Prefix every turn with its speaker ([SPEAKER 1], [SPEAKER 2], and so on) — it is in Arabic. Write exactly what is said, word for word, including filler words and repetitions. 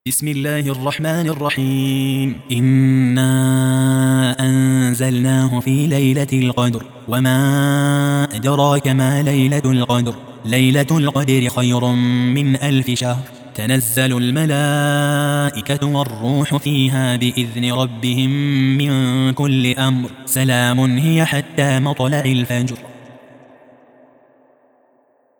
[SPEAKER 1] بسم الله الرحمن الرحيم إنا أنزلناه في ليلة القدر وما أدراك ما ليلة القدر ليلة القدر خير من ألف شهر تنزل الملائكة والروح فيها بإذن ربهم من كل أمر سلام هي حتى مطلع الفجر